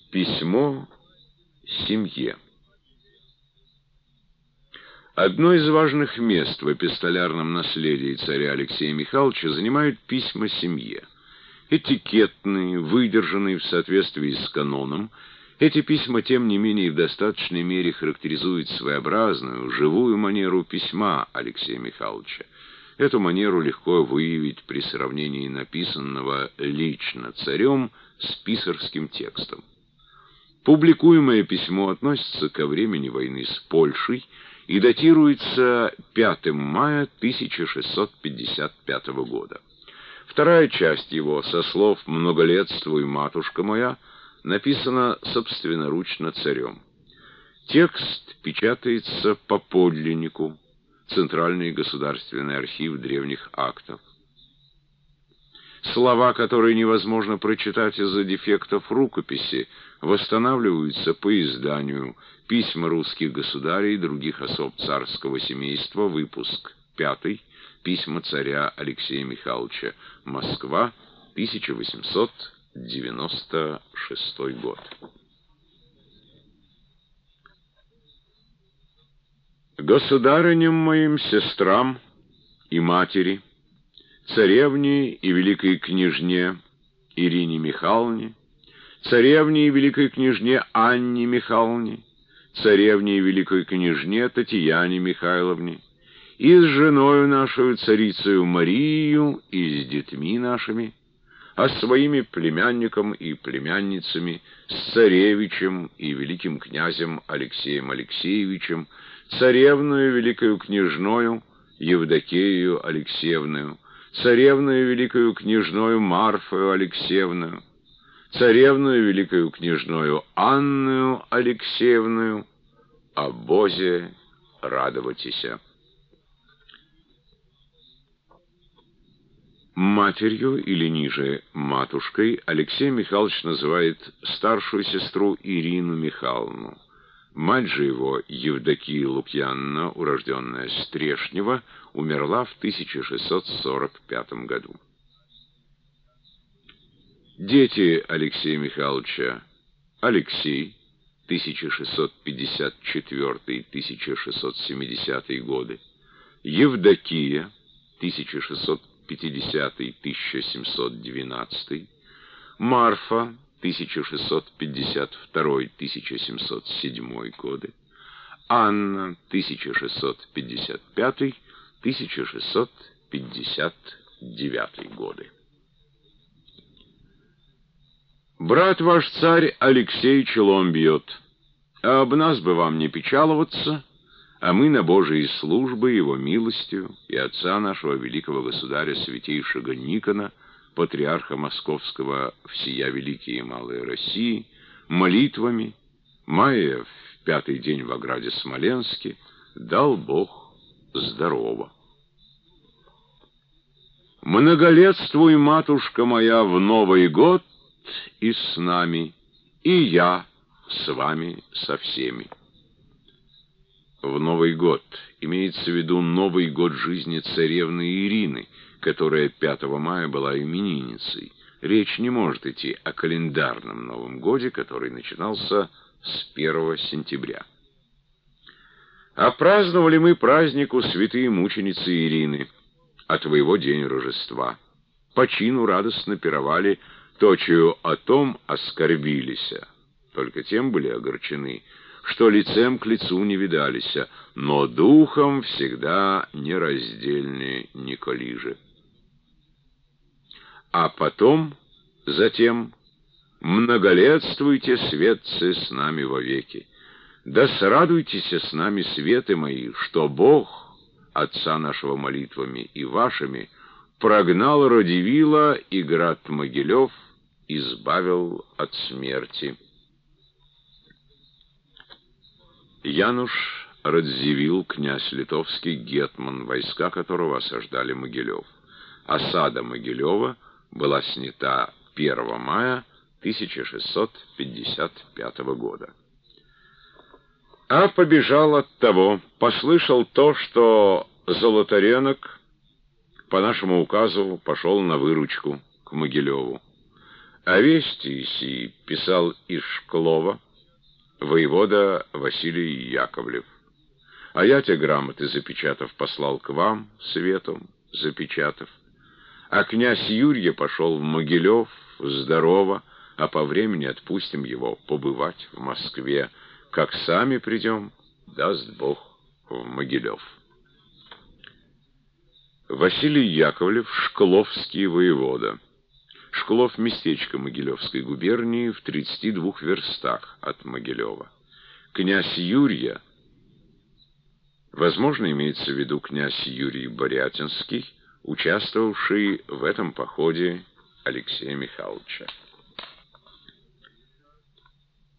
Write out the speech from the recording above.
Письмо семье. Одно из важных мест в эпистолярном наследии царя Алексея Михайловича занимают письма семье. Этикетные, выдержанные в соответствии с каноном, эти письма, тем не менее, в достаточной мере характеризуют своеобразную, живую манеру письма Алексея Михайловича. Эту манеру легко выявить при сравнении написанного лично царем с писарским текстом. Публикуемое письмо относится ко времени войны с Польшей и датируется 5 мая 1655 года. Вторая часть его, со слов «Многолетствуй, матушка моя», написана собственноручно царем. Текст печатается по подлиннику, Центральный государственный архив древних актов. Слова, которые невозможно прочитать из-за дефектов рукописи, восстанавливаются по изданию «Письма русских государей и других особ царского семейства», выпуск 5, письма царя Алексея Михайловича, Москва, 1896 год. Государыням моим, сестрам и матери, царевне и великой княжне Ирине Михайловне, царевне и великой княжне Анне Михайловне, царевне и великой княжне Татьяне Михайловне, и с женою нашою царицею Марию, и с детьми нашими, а своими племянником и племянницами, с царевичем и великим князем Алексеем Алексеевичем, царевною великою княжною Евдокею Алексеевною, царевною великою княжною Марфою Алексеевною, царевною великою княжною Анною Алексеевною, о Бозе радоватися. Матерью, или ниже матушкой, Алексей Михайлович называет старшую сестру Ирину Михайловну. Мать же его, Евдокия Лукьяновна, урожденная Стрешнева, умерла в 1645 году. Дети Алексея Михайловича: Алексей, 1654-1670 годы, Евдокия, 1650-1712, Марфа, 1652-1707 годы, Анна, 1655-1659 годы. Брат ваш царь Алексей челом бьет, а об нас бы вам не печаловаться, а мы на Божией службы его милостью и отца нашего великого государя святейшего Никона, патриарха Московского всея Великие и Малые России, молитвами, мая в 5-й день в ограде Смоленске, дал Бог здорово. Многолетствуй, матушка моя, в Новый год и с нами, и я с вами со всеми. В Новый год имеется в виду Новый год жизни царевны Ирины, которая 5 мая была именинницей. Речь не может идти о календарном Новом годе, который начинался с 1 сентября. А праздновали мы празднику святые мученицы Ирины, а твоего день Рождества. По чину радостно пировали, точию о том оскорбилися, только тем были огорчены, что лицем к лицу не видалися, но духом всегда нераздельны Николиже. А затем, многолетствуйте, светцы, с нами вовеки. Да срадуйтесь с нами, светы мои, что Бог, Отца нашего молитвами и вашими, прогнал Радивила и град Могилев, избавил от смерти. Януш Радзивилл, князь литовский, гетман, войска которого осаждали Могилев. Осада Могилева была снята 1 мая 1655 года. А побежал от того, послышал то, что Золотаренок по нашему указу пошел на выручку к Могилеву. А вести сии писал из Шклова воевода Василий Яковлев. А я те грамоты, запечатав, послал к вам светом, запечатав. А князь Юрий пошел в Могилев, здорово, а по времени отпустим его побывать в Москве. Как сами придем, даст Бог, в Могилев. Василий Яковлев, шкловский воевода. Шклов — местечко Могилевской губернии в 32 верстах от Могилева. Князь Юрия, возможно, имеется в виду князь Юрий Борятинский, участвовавший в этом походе Алексея Михайловича.